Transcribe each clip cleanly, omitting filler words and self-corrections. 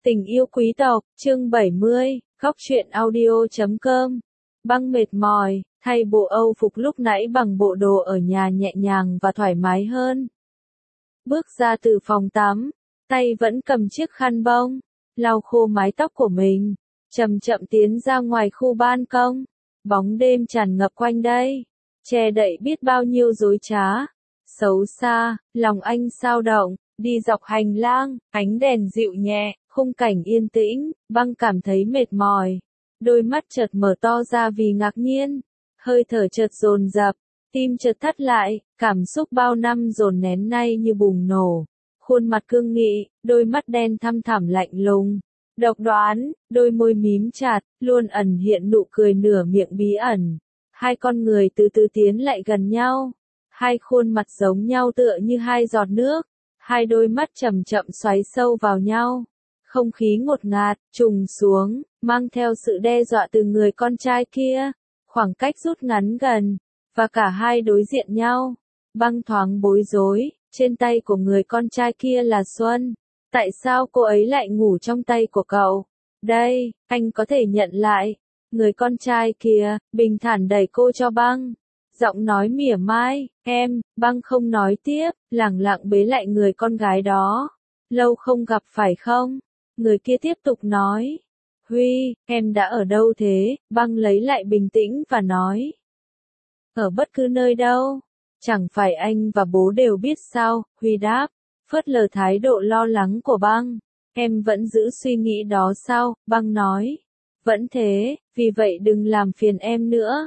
Tình yêu quý tộc, chương 70, Góc truyện audio.com. Băng mệt mỏi, thay bộ Âu phục lúc nãy bằng bộ đồ ở nhà nhẹ nhàng và thoải mái hơn. Bước ra từ phòng tắm, tay vẫn cầm chiếc khăn bông, lau khô mái tóc của mình, chậm chậm tiến ra ngoài khu ban công. Bóng đêm tràn ngập quanh đây, che đậy biết bao nhiêu dối trá, xấu xa, lòng anh sao động, đi dọc hành lang, ánh đèn dịu nhẹ, khung cảnh yên tĩnh, Băng cảm thấy mệt mỏi. Đôi mắt chợt mở to ra vì ngạc nhiên, hơi thở chợt dồn dập, tim chợt thắt lại, cảm xúc bao năm dồn nén nay như bùng nổ. Khuôn mặt cương nghị, đôi mắt đen thăm thẳm lạnh lùng, độc đoán, đôi môi mím chặt, luôn ẩn hiện nụ cười nửa miệng bí ẩn. Hai con người từ từ tiến lại gần nhau, hai khuôn mặt giống nhau tựa như hai giọt nước, hai đôi mắt chậm chậm xoáy sâu vào nhau. Không khí ngột ngạt, trùng xuống, mang theo sự đe dọa từ người con trai kia. Khoảng cách rút ngắn gần, và cả hai đối diện nhau. Băng thoáng bối rối, trên tay của người con trai kia là Xuân. Tại sao cô ấy lại ngủ trong tay của cậu? Đây, anh có thể nhận lại. Người con trai kia, bình thản đẩy cô cho Băng. Giọng nói mỉa mai, em, Băng không nói tiếp, lẳng lặng bế lại người con gái đó. Lâu không gặp phải không? Người kia tiếp tục nói. Huy, em đã ở đâu thế? Băng lấy lại bình tĩnh và nói. Ở bất cứ nơi đâu. Chẳng phải anh và bố đều biết sao? Huy đáp, phớt lờ thái độ lo lắng của Băng. Em vẫn giữ suy nghĩ đó sao? Băng nói. Vẫn thế, vì vậy đừng làm phiền em nữa.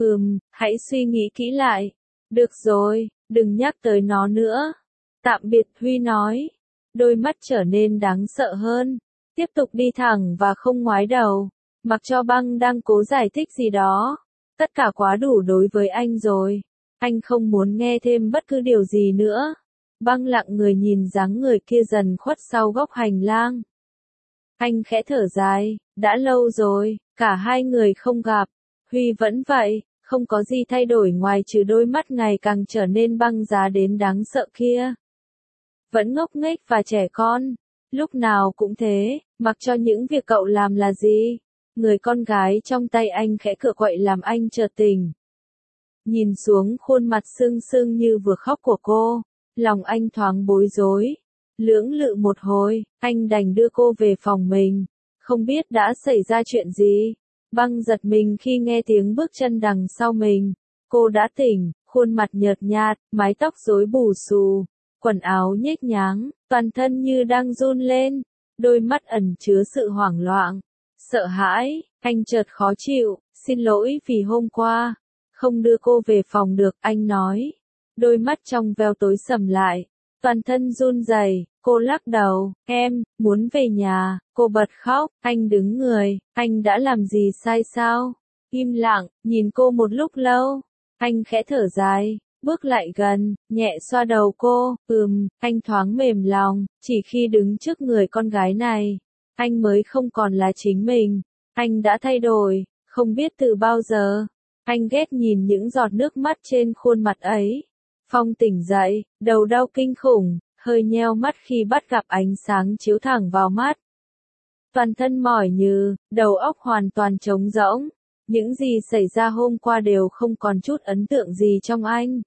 Hãy suy nghĩ kỹ lại. Được rồi, đừng nhắc tới nó nữa. Tạm biệt, Huy nói. Đôi mắt trở nên đáng sợ hơn. Tiếp tục đi thẳng và không ngoái đầu. Mặc cho Băng đang cố giải thích gì đó. Tất cả quá đủ đối với anh rồi. Anh không muốn nghe thêm bất cứ điều gì nữa. Băng lặng người nhìn dáng người kia dần khuất sau góc hành lang. Anh khẽ thở dài, đã lâu rồi, cả hai người không gặp. Huy vẫn vậy, không có gì thay đổi ngoài trừ đôi mắt ngày càng trở nên băng giá đến đáng sợ kia. Vẫn ngốc nghếch và trẻ con, lúc nào cũng thế, mặc cho những việc cậu làm là gì. Người con gái trong tay anh khẽ cựa quậy làm anh chợt tỉnh. Nhìn xuống khuôn mặt sưng sưng như vừa khóc của cô, lòng anh thoáng bối rối. Lưỡng lự một hồi, anh đành đưa cô về phòng mình. Không biết đã xảy ra chuyện gì. Băng giật mình khi nghe tiếng bước chân đằng sau mình. Cô đã tỉnh, khuôn mặt nhợt nhạt, mái tóc rối bù xù, quần áo nhếch nháng, toàn thân như đang run lên. Đôi mắt ẩn chứa sự hoảng loạn, sợ hãi. Anh chợt khó chịu, xin lỗi vì hôm qua không đưa cô về phòng được, anh nói. Đôi mắt trong veo tối sầm lại, toàn thân run rẩy. Cô lắc đầu, em, muốn về nhà. Cô bật khóc, anh đứng người, anh đã làm gì sai sao? Im lặng, nhìn cô một lúc lâu. Anh khẽ thở dài, bước lại gần, nhẹ xoa đầu cô. Anh thoáng mềm lòng, chỉ khi đứng trước người con gái này, anh mới không còn là chính mình. Anh đã thay đổi, không biết từ bao giờ. Anh ghét nhìn những giọt nước mắt trên khuôn mặt ấy. Phong tỉnh dậy, đầu đau kinh khủng, hơi nheo mắt khi bắt gặp ánh sáng chiếu thẳng vào mắt. Toàn thân mỏi nhừ, đầu óc hoàn toàn trống rỗng. Những gì xảy ra hôm qua đều không còn chút ấn tượng gì trong anh.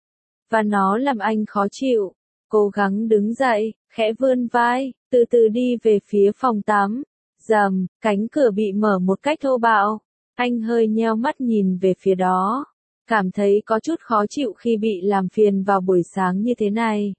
Và nó làm anh khó chịu. Cố gắng đứng dậy, khẽ vươn vai, từ từ đi về phía phòng tắm. Rầm, cánh cửa bị mở một cách thô bạo. Anh hơi nheo mắt nhìn về phía đó. Cảm thấy có chút khó chịu khi bị làm phiền vào buổi sáng như thế này.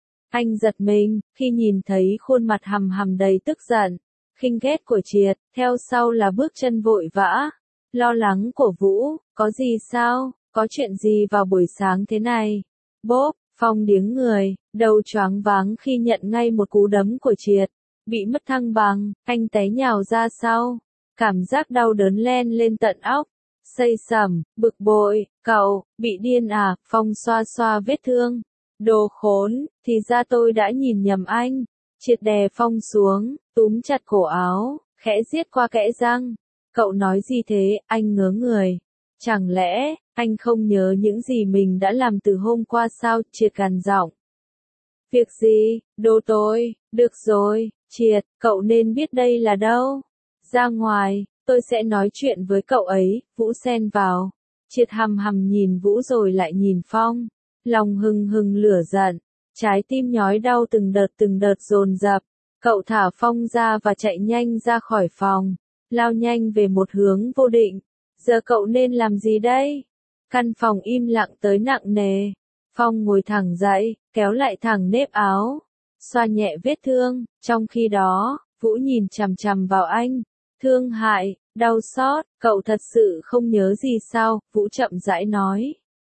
Anh giật mình, khi nhìn thấy khuôn mặt hầm hầm đầy tức giận, khinh ghét của Triệt, theo sau là bước chân vội vã, lo lắng của Vũ, có gì sao, có chuyện gì vào buổi sáng thế này? Bốp, Phong điếng người, đầu choáng váng khi nhận ngay một cú đấm của Triệt, bị mất thăng bằng, anh té nhào ra sau, cảm giác đau đớn len lên tận óc, xây sẩm, bực bội, cậu, bị điên à? Phong xoa xoa vết thương. Đồ khốn, thì ra tôi đã nhìn nhầm anh. Triệt đè Phong xuống, túm chặt cổ áo, khẽ giết qua kẽ răng. Cậu nói gì thế? Anh ngớ người. Chẳng lẽ, anh không nhớ những gì mình đã làm từ hôm qua sao? Triệt gằn giọng. Việc gì? Được rồi, Triệt, cậu nên biết đây là đâu. Ra ngoài, tôi sẽ nói chuyện với cậu ấy, Vũ xen vào. Triệt hằm hằm nhìn Vũ rồi lại nhìn Phong. Lòng hừng hừng lửa giận, trái tim nhói đau từng đợt dồn dập. Cậu thả Phong ra và chạy nhanh ra khỏi phòng, lao nhanh về một hướng vô định. Giờ cậu nên làm gì đây? Căn phòng im lặng tới nặng nề. Phong ngồi thẳng dậy, kéo lại thẳng nếp áo, xoa nhẹ vết thương, trong khi đó, Vũ nhìn chằm chằm vào anh. Thương hại, đau xót, cậu thật sự không nhớ gì sao? Vũ chậm rãi nói.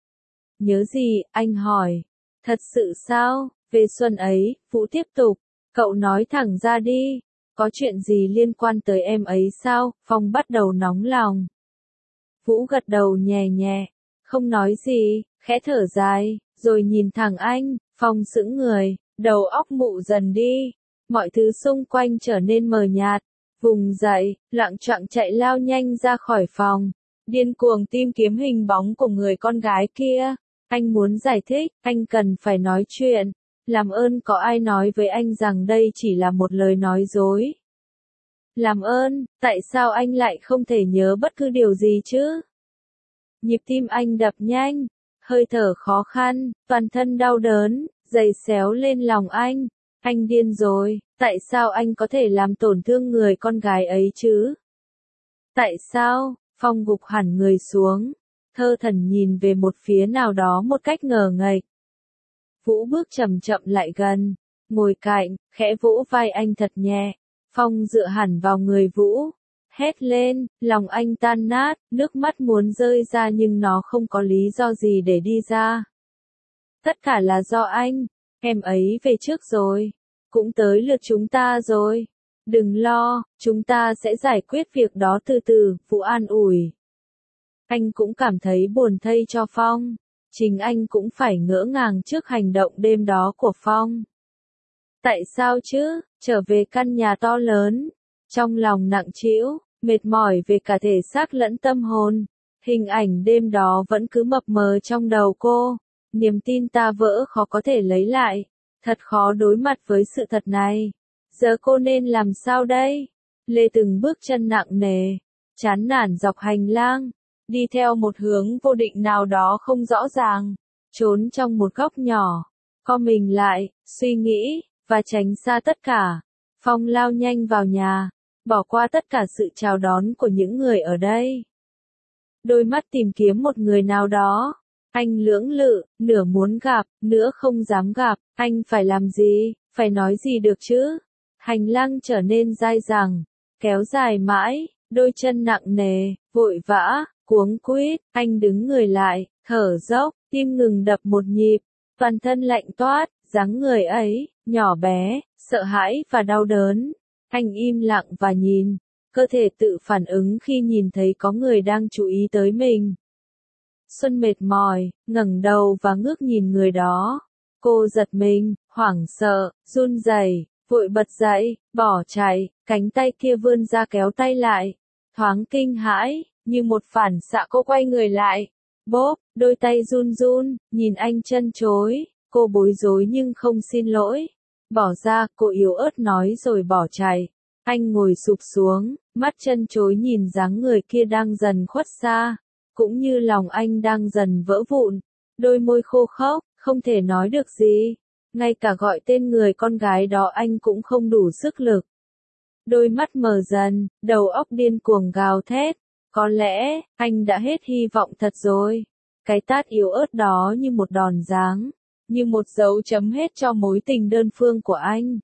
Nhớ gì? Anh hỏi. Thật sự sao? Về Xuân ấy, Vũ tiếp tục. Cậu nói thẳng ra đi. Có chuyện gì liên quan tới em ấy sao? Phong bắt đầu nóng lòng. Vũ gật đầu nhẹ nhẹ. Không nói gì, khẽ thở dài, rồi nhìn thẳng anh. Phong sững người, đầu óc mụ dần đi. Mọi thứ xung quanh trở nên mờ nhạt. Vùng dậy, loạng choạng chạy lao nhanh ra khỏi phòng. Điên cuồng tìm kiếm hình bóng của người con gái kia. Anh muốn giải thích, anh cần phải nói chuyện. Làm ơn có ai nói với anh rằng đây chỉ là một lời nói dối. Làm ơn, tại sao anh lại không thể nhớ bất cứ điều gì chứ? Nhịp tim anh đập nhanh, hơi thở khó khăn, toàn thân đau đớn, giày xéo lên lòng anh. Anh điên rồi, tại sao anh có thể làm tổn thương người con gái ấy chứ? Tại sao? Phong gục hẳn người xuống, thơ thẩn nhìn về một phía nào đó một cách ngờ nghệch. Vũ bước chậm chậm lại gần, ngồi cạnh, khẽ vỗ vai anh thật nhẹ. Phong dựa hẳn vào người Vũ, hét lên, lòng anh tan nát, nước mắt muốn rơi ra nhưng nó không có lý do gì để đi ra. Tất cả là do anh, em ấy về trước rồi, cũng tới lượt chúng ta rồi. Đừng lo, chúng ta sẽ giải quyết việc đó từ từ, Vũ an ủi. Anh cũng cảm thấy buồn thay cho Phong, chính anh cũng phải ngỡ ngàng trước hành động đêm đó của Phong. Tại sao chứ? Trở về căn nhà to lớn, trong lòng nặng trĩu, mệt mỏi về cả thể xác lẫn tâm hồn. Hình ảnh đêm đó vẫn cứ mập mờ trong đầu cô, niềm tin ta vỡ khó có thể lấy lại, thật khó đối mặt với sự thật này. Giờ cô nên làm sao đây? Lê từng bước chân nặng nề, chán nản dọc hành lang, đi theo một hướng vô định nào đó không rõ ràng, trốn trong một góc nhỏ, co mình lại, suy nghĩ, và tránh xa tất cả. Phong lao nhanh vào nhà, bỏ qua tất cả sự chào đón của những người ở đây. Đôi mắt tìm kiếm một người nào đó. Anh lưỡng lự, nửa muốn gặp, nửa không dám gặp. Anh phải làm gì, phải nói gì được chứ? Hành lang trở nên dai dẳng, kéo dài mãi, đôi chân nặng nề, vội vã, cuống quýt. Anh đứng người lại, thở dốc, tim ngừng đập một nhịp, toàn thân lạnh toát. Dáng người ấy, nhỏ bé, sợ hãi và đau đớn. Anh im lặng và nhìn, cơ thể tự phản ứng khi nhìn thấy có người đang chú ý tới mình. Xuân mệt mỏi, ngẩng đầu và ngước nhìn người đó. Cô giật mình, hoảng sợ, run rẩy, vội bật dậy, bỏ chạy, cánh tay kia vươn ra kéo tay lại. Thoáng kinh hãi, như một phản xạ cô quay người lại. Bốp, đôi tay run run, nhìn anh chân chối. Cô bối rối nhưng không xin lỗi. Bỏ ra, cô yếu ớt nói rồi bỏ chạy. Anh ngồi sụp xuống, mắt chân chối nhìn dáng người kia đang dần khuất xa. Cũng như lòng anh đang dần vỡ vụn. Đôi môi khô khốc, không thể nói được gì. Ngay cả gọi tên người con gái đó anh cũng không đủ sức lực. Đôi mắt mờ dần, đầu óc điên cuồng gào thét. Có lẽ, anh đã hết hy vọng thật rồi. Cái tát yếu ớt đó như một đòn giáng, như một dấu chấm hết cho mối tình đơn phương của anh.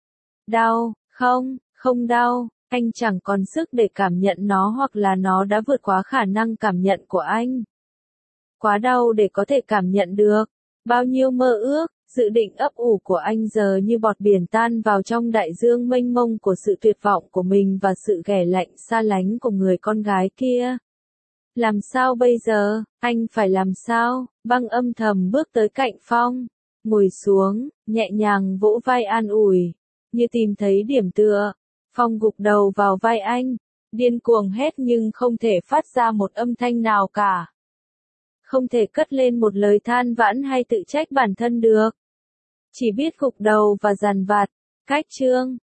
Đau, không, không đau, anh chẳng còn sức để cảm nhận nó hoặc là nó đã vượt quá khả năng cảm nhận của anh. Quá đau để có thể cảm nhận được. Bao nhiêu mơ ước, dự định ấp ủ của anh giờ như bọt biển tan vào trong đại dương mênh mông của sự tuyệt vọng của mình và sự ghẻ lạnh xa lánh của người con gái kia. Làm sao bây giờ, anh phải làm sao? Băng âm thầm bước tới cạnh Phong, ngồi xuống, nhẹ nhàng vỗ vai an ủi, như tìm thấy điểm tựa. Phong gục đầu vào vai anh, điên cuồng hét nhưng không thể phát ra một âm thanh nào cả. Không thể cất lên một lời than vãn hay tự trách bản thân được. Chỉ biết gục đầu và dằn vặt, Khách trương.